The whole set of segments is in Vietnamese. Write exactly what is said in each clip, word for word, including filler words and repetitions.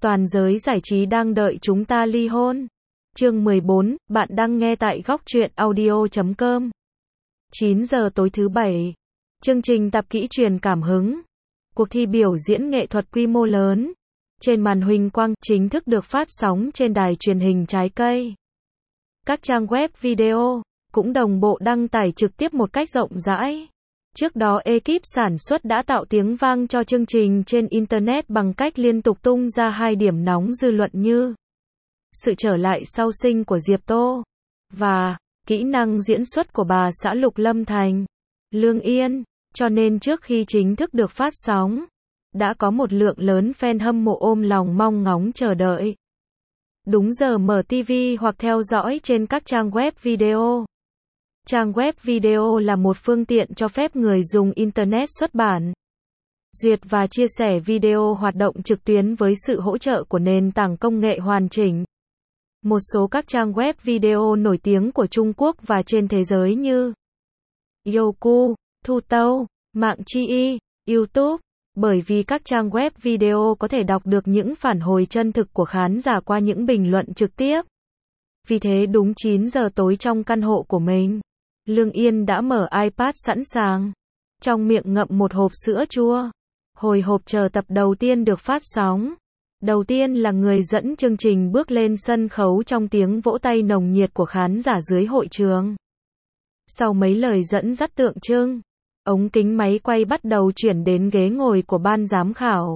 Toàn giới giải trí đang đợi chúng ta ly hôn. Chương mười bốn, bạn đang nghe tại góc truyện audio chấm com. chín giờ tối thứ bảy. Chương trình tạp kỹ truyền cảm hứng. Cuộc thi biểu diễn nghệ thuật quy mô lớn trên màn huỳnh quang chính thức được phát sóng trên đài truyền hình Trái Cây. Các trang web video cũng đồng bộ đăng tải trực tiếp một cách rộng rãi. Trước đó ekip sản xuất đã tạo tiếng vang cho chương trình trên Internet bằng cách liên tục tung ra hai điểm nóng dư luận như sự trở lại sau sinh của Diệp Tô và kỹ năng diễn xuất của bà xã Lục Lâm Thành, Lương Yên. Cho nên trước khi chính thức được phát sóng, đã có một lượng lớn fan hâm mộ ôm lòng mong ngóng chờ đợi. Đúng giờ mở ti vi hoặc theo dõi trên các trang web video. Trang web video là một phương tiện cho phép người dùng Internet xuất bản, duyệt và chia sẻ video hoạt động trực tuyến với sự hỗ trợ của nền tảng công nghệ hoàn chỉnh. Một số các trang web video nổi tiếng của Trung Quốc và trên thế giới như Youku, Tutou, Mạng Chi Y, YouTube. Bởi vì các trang web video có thể đọc được những phản hồi chân thực của khán giả qua những bình luận trực tiếp. Vì thế đúng chín giờ tối trong căn hộ của mình, Lương Yên đã mở iPad sẵn sàng, trong miệng ngậm một hộp sữa chua, hồi hộp chờ tập đầu tiên được phát sóng. Đầu tiên là người dẫn chương trình bước lên sân khấu trong tiếng vỗ tay nồng nhiệt của khán giả dưới hội trường. Sau mấy lời dẫn dắt tượng trưng, ống kính máy quay bắt đầu chuyển đến ghế ngồi của ban giám khảo,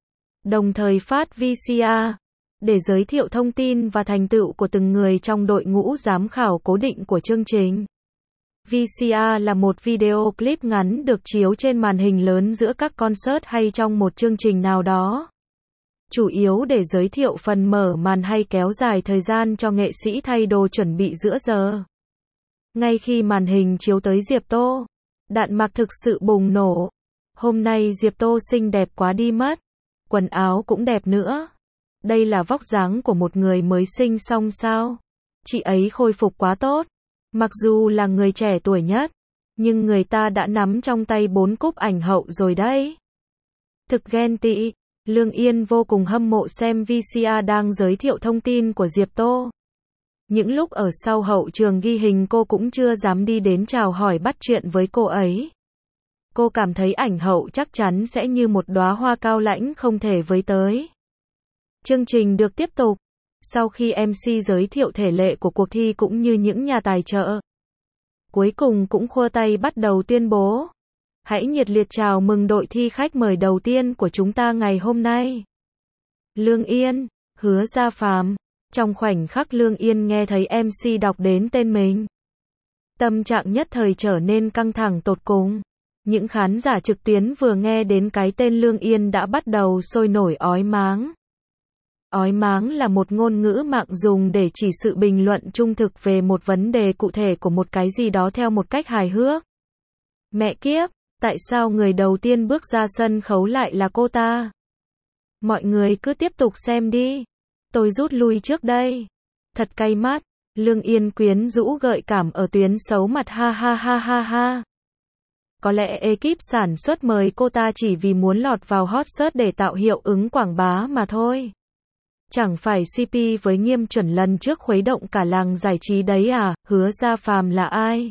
đồng thời phát vê xê rờ để giới thiệu thông tin và thành tựu của từng người trong đội ngũ giám khảo cố định của chương trình. vê xê rờ là một video clip ngắn được chiếu trên màn hình lớn giữa các concert hay trong một chương trình nào đó, chủ yếu để giới thiệu phần mở màn hay kéo dài thời gian cho nghệ sĩ thay đồ chuẩn bị giữa giờ. Ngay khi màn hình chiếu tới Diệp Tô, đạn mạc thực sự bùng nổ. Hôm nay Diệp Tô xinh đẹp quá đi mất, quần áo cũng đẹp nữa. Đây là vóc dáng của một người mới sinh xong sao? Chị ấy khôi phục quá tốt. Mặc dù là người trẻ tuổi nhất, nhưng người ta đã nắm trong tay bốn cúp ảnh hậu rồi đấy. Thực ghen tị, Lương Yên vô cùng hâm mộ xem vê xê rờ đang giới thiệu thông tin của Diệp Tô. Những lúc ở sau hậu trường ghi hình cô cũng chưa dám đi đến chào hỏi bắt chuyện với cô ấy. Cô cảm thấy ảnh hậu chắc chắn sẽ như một đóa hoa cao lãnh không thể với tới. Chương trình được tiếp tục. Sau khi em xê giới thiệu thể lệ của cuộc thi cũng như những nhà tài trợ, cuối cùng cũng khua tay bắt đầu tuyên bố. Hãy nhiệt liệt chào mừng đội thi khách mời đầu tiên của chúng ta ngày hôm nay. Lương Yên, Hứa Gia Phàm. Trong khoảnh khắc Lương Yên nghe thấy em xê đọc đến tên mình, tâm trạng nhất thời trở nên căng thẳng tột cùng. Những khán giả trực tuyến vừa nghe đến cái tên Lương Yên đã bắt đầu sôi nổi ói máng. Ói máng là một ngôn ngữ mạng dùng để chỉ sự bình luận trung thực về một vấn đề cụ thể của một cái gì đó theo một cách hài hước. Mẹ kiếp, tại sao người đầu tiên bước ra sân khấu lại là cô ta? Mọi người cứ tiếp tục xem đi. Tôi rút lui trước đây. Thật cay mắt. Lương Yên quyến rũ gợi cảm ở tuyến xấu mặt ha ha ha ha ha. Có lẽ ekip sản xuất mời cô ta chỉ vì muốn lọt vào hot search để tạo hiệu ứng quảng bá mà thôi. Chẳng phải xê pê với Nghiêm Chuẩn lần trước khuấy động cả làng giải trí đấy à? Hứa Gia Phàm là ai?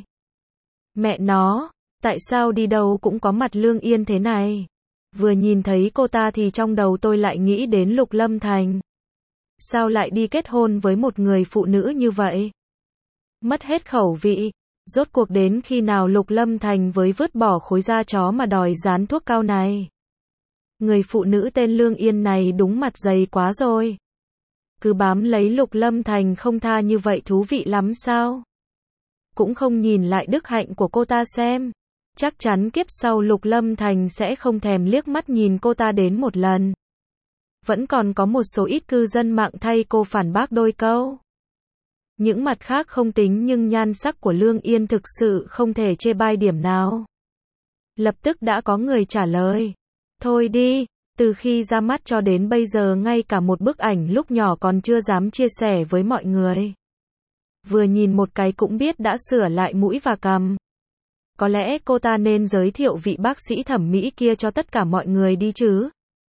Mẹ nó, tại sao đi đâu cũng có mặt Lương Yên thế này? Vừa nhìn thấy cô ta thì trong đầu tôi lại nghĩ đến Lục Lâm Thành. Sao lại đi kết hôn với một người phụ nữ như vậy? Mất hết khẩu vị. Rốt cuộc đến khi nào Lục Lâm Thành với vứt bỏ khối da chó mà đòi dán thuốc cao này? Người phụ nữ tên Lương Yên này đúng mặt dày quá rồi. Cứ bám lấy Lục Lâm Thành không tha như vậy thú vị lắm sao? Cũng không nhìn lại đức hạnh của cô ta xem. Chắc chắn kiếp sau Lục Lâm Thành sẽ không thèm liếc mắt nhìn cô ta đến một lần. Vẫn còn có một số ít cư dân mạng thay cô phản bác đôi câu. Những mặt khác không tính nhưng nhan sắc của Lương Yên thực sự không thể chê bai điểm nào. Lập tức đã có người trả lời. Thôi đi, từ khi ra mắt cho đến bây giờ ngay cả một bức ảnh lúc nhỏ còn chưa dám chia sẻ với mọi người. Vừa nhìn một cái cũng biết đã sửa lại mũi và cằm. Có lẽ cô ta nên giới thiệu vị bác sĩ thẩm mỹ kia cho tất cả mọi người đi chứ.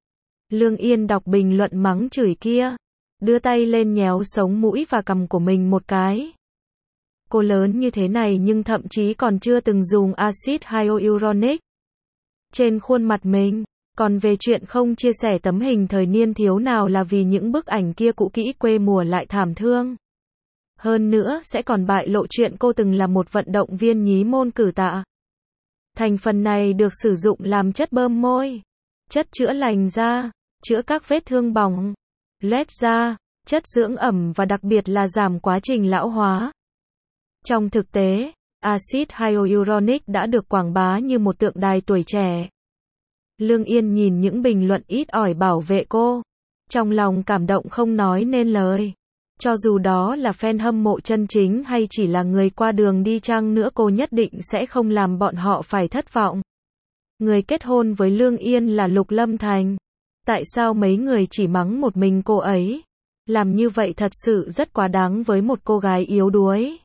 Lương Yên đọc bình luận mắng chửi kia, đưa tay lên nhéo sống mũi và cằm của mình một cái. Cô lớn như thế này nhưng thậm chí còn chưa từng dùng axit hyaluronic trên khuôn mặt mình. Còn về chuyện không chia sẻ tấm hình thời niên thiếu nào là vì những bức ảnh kia cũ kỹ quê mùa lại thảm thương. Hơn nữa sẽ còn bại lộ chuyện cô từng là một vận động viên nhí môn cử tạ. Thành phần này được sử dụng làm chất bơm môi, chất chữa lành da, chữa các vết thương bỏng, loét da, chất dưỡng ẩm và đặc biệt là giảm quá trình lão hóa. Trong thực tế, axit hyaluronic đã được quảng bá như một tượng đài tuổi trẻ. Lương Yên nhìn những bình luận ít ỏi bảo vệ cô, trong lòng cảm động không nói nên lời. Cho dù đó là fan hâm mộ chân chính hay chỉ là người qua đường đi chăng nữa cô nhất định sẽ không làm bọn họ phải thất vọng. Người kết hôn với Lương Yên là Lục Lâm Thành. Tại sao mấy người chỉ mắng một mình cô ấy? Làm như vậy thật sự rất quá đáng với một cô gái yếu đuối.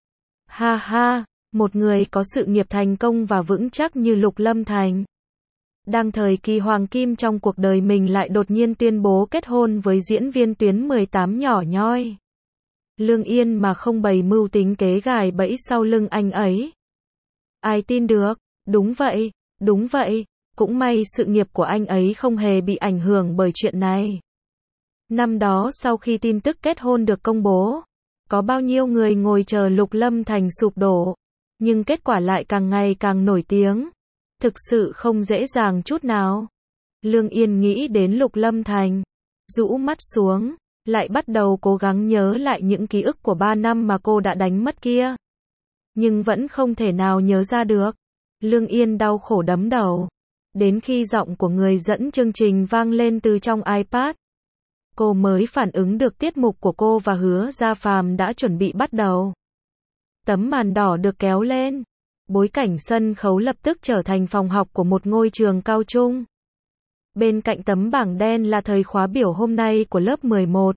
Ha ha, một người có sự nghiệp thành công và vững chắc như Lục Lâm Thành. Đang thời kỳ hoàng kim trong cuộc đời mình lại đột nhiên tuyên bố kết hôn với diễn viên tuyến mười tám nhỏ nhoi. Lương Yên mà không bày mưu tính kế gài bẫy sau lưng anh ấy. Ai tin được? Đúng vậy, đúng vậy, cũng may sự nghiệp của anh ấy không hề bị ảnh hưởng bởi chuyện này. Năm đó sau khi tin tức kết hôn được công bố, có bao nhiêu người ngồi chờ Lục Lâm Thành sụp đổ, nhưng kết quả lại càng ngày càng nổi tiếng. Thực sự không dễ dàng chút nào. Lương Yên nghĩ đến Lục Lâm Thành, rũ mắt xuống, lại bắt đầu cố gắng nhớ lại những ký ức của ba năm mà cô đã đánh mất kia. Nhưng vẫn không thể nào nhớ ra được. Lương Yên đau khổ đấm đầu. Đến khi giọng của người dẫn chương trình vang lên từ trong iPad, cô mới phản ứng được tiết mục của cô và Hứa Gia Phàm đã chuẩn bị bắt đầu. Tấm màn đỏ được kéo lên. Bối cảnh sân khấu lập tức trở thành phòng học của một ngôi trường cao trung. Bên cạnh tấm bảng đen là thời khóa biểu hôm nay của lớp mười một.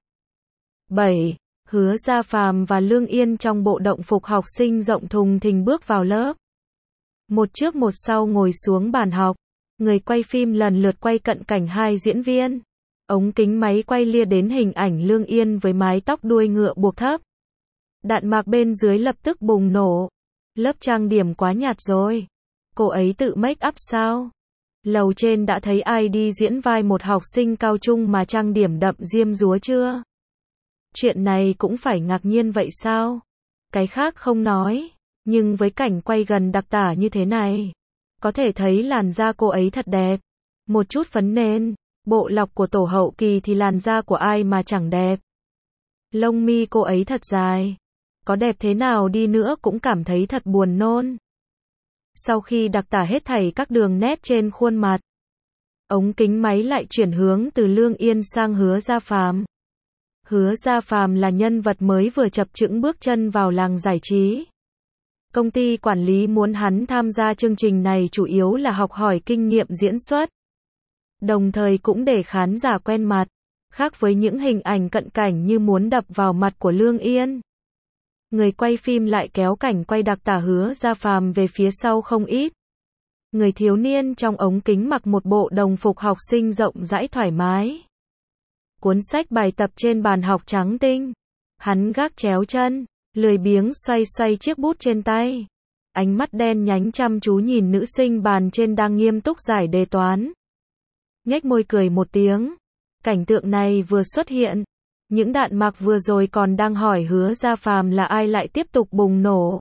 bảy. Hứa Gia Phàm và Lương Yên trong bộ động phục học sinh rộng thùng thình bước vào lớp. Một trước một sau ngồi xuống bàn học. Người quay phim lần lượt quay cận cảnh hai diễn viên. Ống kính máy quay lia đến hình ảnh Lương Yên với mái tóc đuôi ngựa buộc thấp. Đạn mạc bên dưới lập tức bùng nổ. Lớp trang điểm quá nhạt rồi. Cô ấy tự make up sao? Lầu trên đã thấy ai đi diễn vai một học sinh cao trung mà trang điểm đậm diêm dúa chưa? Chuyện này cũng phải ngạc nhiên vậy sao? Cái khác không nói, nhưng với cảnh quay gần đặc tả như thế này, có thể thấy làn da cô ấy thật đẹp. Một chút phấn nền, bộ lọc của tổ hậu kỳ thì làn da của ai mà chẳng đẹp. Lông mi cô ấy thật dài. Có đẹp thế nào đi nữa cũng cảm thấy thật buồn nôn. Sau khi đặc tả hết thảy các đường nét trên khuôn mặt, ống kính máy lại chuyển hướng từ Lương Yên sang Hứa Gia Phàm. Hứa Gia Phàm là nhân vật mới vừa chập chững bước chân vào làng giải trí. Công ty quản lý muốn hắn tham gia chương trình này chủ yếu là học hỏi kinh nghiệm diễn xuất, đồng thời cũng để khán giả quen mặt, khác với những hình ảnh cận cảnh như muốn đập vào mặt của Lương Yên. Người quay phim lại kéo cảnh quay đặc tả Hứa Gia Phàm về phía sau không ít. Người thiếu niên trong ống kính mặc một bộ đồng phục học sinh rộng rãi thoải mái. Cuốn sách bài tập trên bàn học trắng tinh. Hắn gác chéo chân, lười biếng xoay xoay chiếc bút trên tay. Ánh mắt đen nhánh chăm chú nhìn nữ sinh bàn trên đang nghiêm túc giải đề toán. Nhếch môi cười một tiếng. Cảnh tượng này vừa xuất hiện, những đạn mạc vừa rồi còn đang hỏi Hứa Gia Phàm là ai lại tiếp tục bùng nổ.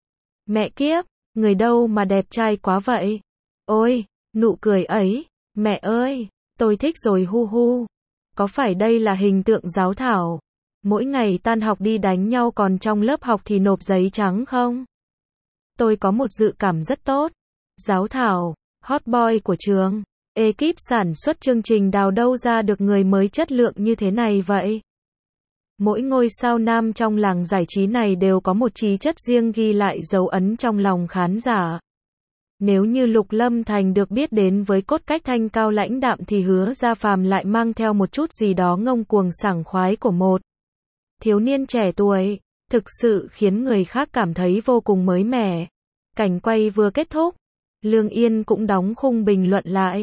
Mẹ kiếp, người đâu mà đẹp trai quá vậy? Ôi, nụ cười ấy, mẹ ơi, tôi thích rồi hu hu. Có phải đây là hình tượng giáo thảo? Mỗi ngày tan học đi đánh nhau còn trong lớp học thì nộp giấy trắng không? Tôi có một dự cảm rất tốt. Giáo thảo, hot boy của trường. Ekip sản xuất chương trình đào đâu ra được người mới chất lượng như thế này vậy? Mỗi ngôi sao nam trong làng giải trí này đều có một khí chất riêng ghi lại dấu ấn trong lòng khán giả. Nếu như Lục Lâm Thành được biết đến với cốt cách thanh cao lãnh đạm thì Hứa Gia Phàm lại mang theo một chút gì đó ngông cuồng sảng khoái của một thiếu niên trẻ tuổi, thực sự khiến người khác cảm thấy vô cùng mới mẻ. Cảnh quay vừa kết thúc, Lương Yên cũng đóng khung bình luận lại.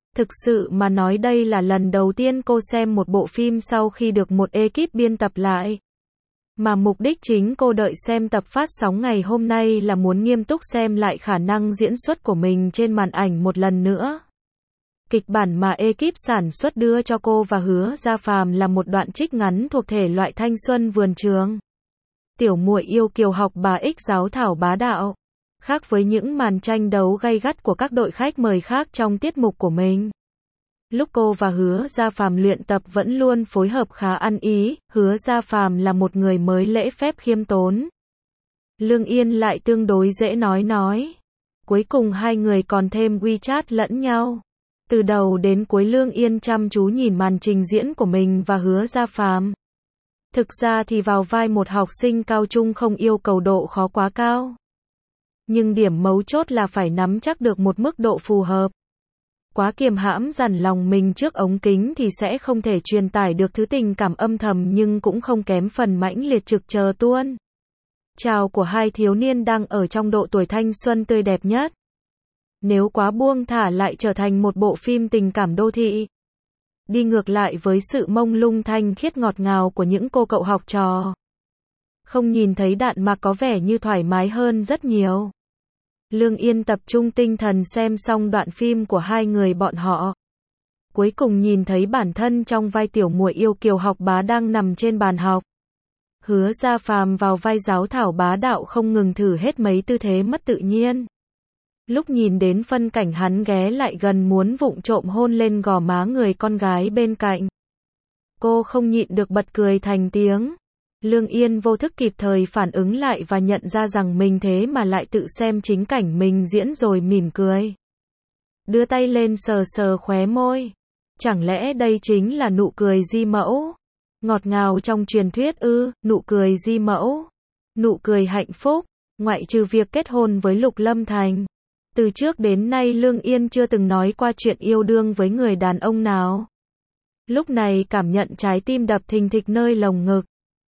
Thực sự mà nói đây là lần đầu tiên cô xem một bộ phim sau khi được một ekip biên tập lại. Mà mục đích chính cô đợi xem tập phát sóng ngày hôm nay là muốn nghiêm túc xem lại khả năng diễn xuất của mình trên màn ảnh một lần nữa. Kịch bản mà ekip sản xuất đưa cho cô và Hứa Gia Phàm là một đoạn trích ngắn thuộc thể loại thanh xuân vườn trường. Tiểu muội yêu kiều học bà ích giáo thảo bá đạo. Khác với những màn tranh đấu gay gắt của các đội khách mời khác trong tiết mục của mình. Lúc cô và Hứa Gia Phàm luyện tập vẫn luôn phối hợp khá ăn ý, Hứa Gia Phàm là một người mới lễ phép khiêm tốn. Lương Yên lại tương đối dễ nói nói. Cuối cùng hai người còn thêm WeChat lẫn nhau. Từ đầu đến cuối Lương Yên chăm chú nhìn màn trình diễn của mình và Hứa Gia Phàm. Thực ra thì vào vai một học sinh cao trung không yêu cầu độ khó quá cao. Nhưng điểm mấu chốt là phải nắm chắc được một mức độ phù hợp. Quá kiềm hãm dằn lòng mình trước ống kính thì sẽ không thể truyền tải được thứ tình cảm âm thầm nhưng cũng không kém phần mãnh liệt trực chờ tuôn. Trào của hai thiếu niên đang ở trong độ tuổi thanh xuân tươi đẹp nhất. Nếu quá buông thả lại trở thành một bộ phim tình cảm đô thị. Đi ngược lại với sự mông lung thanh khiết ngọt ngào của những cô cậu học trò. Không nhìn thấy Đạn Mạc có vẻ như thoải mái hơn rất nhiều. Lương Yên tập trung tinh thần xem xong đoạn phim của hai người bọn họ. Cuối cùng nhìn thấy bản thân trong vai tiểu muội yêu kiều học bá đang nằm trên bàn học. Hứa Gia Phàm vào vai giáo thảo bá đạo không ngừng thử hết mấy tư thế mất tự nhiên. Lúc nhìn đến phân cảnh hắn ghé lại gần muốn vụng trộm hôn lên gò má người con gái bên cạnh. Cô không nhịn được bật cười thành tiếng. Lương Yên vô thức kịp thời phản ứng lại và nhận ra rằng mình thế mà lại tự xem chính cảnh mình diễn rồi mỉm cười. Đưa tay lên sờ sờ khóe môi. Chẳng lẽ đây chính là nụ cười di mẫu? Ngọt ngào trong truyền thuyết ư, nụ cười di mẫu. Nụ cười hạnh phúc, ngoại trừ việc kết hôn với Lục Lâm Thành. Từ trước đến nay Lương Yên chưa từng nói qua chuyện yêu đương với người đàn ông nào. Lúc này cảm nhận trái tim đập thình thịch nơi lồng ngực.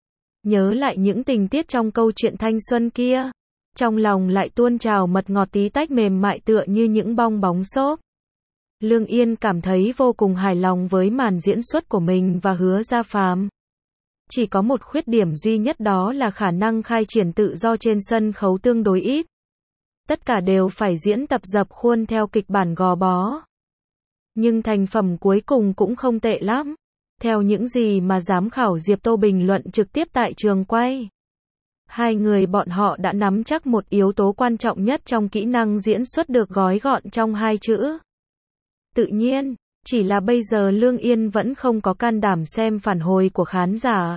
Nhớ lại những tình tiết trong câu chuyện thanh xuân kia. Trong lòng lại tuôn trào mật ngọt tí tách mềm mại tựa như những bong bóng xốp. Lương Yên cảm thấy vô cùng hài lòng với màn diễn xuất của mình và Hứa Gia Phàm. Chỉ có một khuyết điểm duy nhất đó là khả năng khai triển tự do trên sân khấu tương đối ít. Tất cả đều phải diễn tập dập khuôn theo kịch bản gò bó. Nhưng thành phẩm cuối cùng cũng không tệ lắm. Theo những gì mà giám khảo Diệp Tô bình luận trực tiếp tại trường quay. Hai người bọn họ đã nắm chắc một yếu tố quan trọng nhất trong kỹ năng diễn xuất được gói gọn trong hai chữ. Tự nhiên, chỉ là bây giờ Lương Yên vẫn không có can đảm xem phản hồi của khán giả.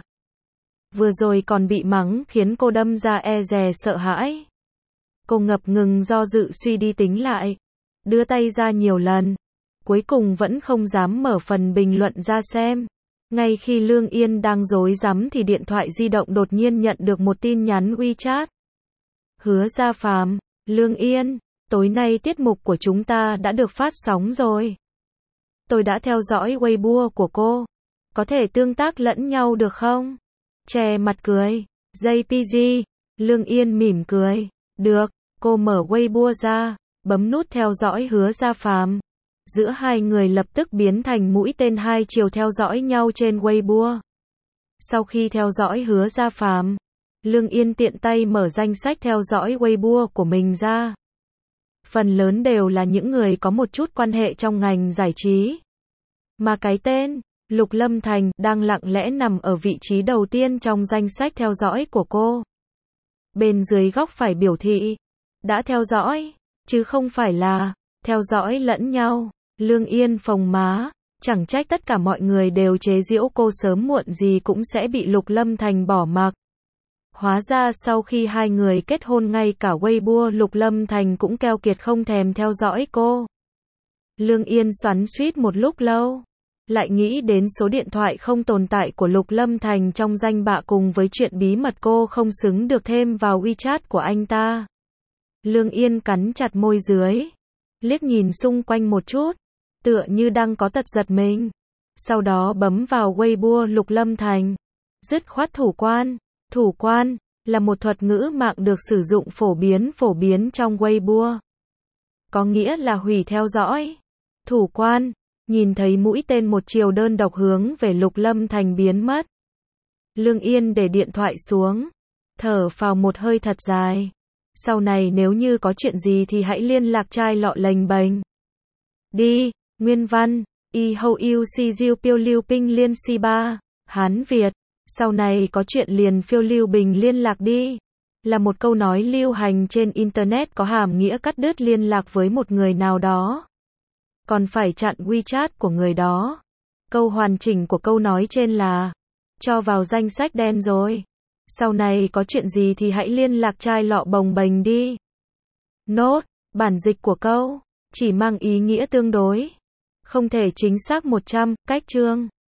Vừa rồi còn bị mắng khiến cô đâm ra e dè sợ hãi. Cô ngập ngừng do dự suy đi tính lại. Đưa tay ra nhiều lần. Cuối cùng vẫn không dám mở phần bình luận ra xem. Ngay khi Lương Yên đang rối rắm thì điện thoại di động đột nhiên nhận được một tin nhắn WeChat. Hứa Gia Phàm, Lương Yên, tối nay tiết mục của chúng ta đã được phát sóng rồi. Tôi đã theo dõi Weibo của cô. Có thể tương tác lẫn nhau được không? Che mặt cười. gi pê giê. Lương Yên mỉm cười. Được, cô mở Weibo ra, bấm nút theo dõi Hứa Gia Phàm. Giữa hai người lập tức biến thành mũi tên hai chiều theo dõi nhau trên Weibo. Sau khi theo dõi Hứa Gia Phàm, Lương Yên tiện tay mở danh sách theo dõi Weibo của mình ra. Phần lớn đều là những người có một chút quan hệ trong ngành giải trí. Mà cái tên, Lục Lâm Thành, đang lặng lẽ nằm ở vị trí đầu tiên trong danh sách theo dõi của cô. Bên dưới góc phải biểu thị, đã theo dõi, chứ không phải là, theo dõi lẫn nhau. Lương Yên phồng má, chẳng trách tất cả mọi người đều chế giễu cô sớm muộn gì cũng sẽ bị Lục Lâm Thành bỏ mặc. Hóa ra sau khi hai người kết hôn ngay cả Weibo Lục Lâm Thành cũng keo kiệt không thèm theo dõi cô. Lương Yên xoắn xuýt một lúc lâu, lại nghĩ đến số điện thoại không tồn tại của Lục Lâm Thành trong danh bạ cùng với chuyện bí mật cô không xứng được thêm vào WeChat của anh ta. Lương Yên cắn chặt môi dưới, liếc nhìn xung quanh một chút, tựa như đang có tật giật mình. Sau đó bấm vào Weibo Lục Lâm Thành. Dứt khoát thủ quan. Thủ quan là một thuật ngữ mạng được sử dụng phổ biến phổ biến trong Weibo. Có nghĩa là hủy theo dõi. Thủ quan, nhìn thấy mũi tên một chiều đơn độc hướng về Lục Lâm Thành biến mất. Lương Yên để điện thoại xuống, thở phào một hơi thật dài. Sau này nếu như có chuyện gì thì hãy liên lạc trai lọ lềnh bềnh. Đi, nguyên văn, y hậu yêu si diêu piêu lưu pinh liên si ba, Hán Việt. Sau này có chuyện liền phiêu lưu bình liên lạc đi. Là một câu nói lưu hành trên Internet có hàm nghĩa cắt đứt liên lạc với một người nào đó. Còn phải chặn WeChat của người đó. Câu hoàn chỉnh của câu nói trên là cho vào danh sách đen rồi. Sau này có chuyện gì thì hãy liên lạc trai lọ bồng bềnh đi. Nốt, bản dịch của câu chỉ mang ý nghĩa tương đối, không thể chính xác một trăm, cách chương.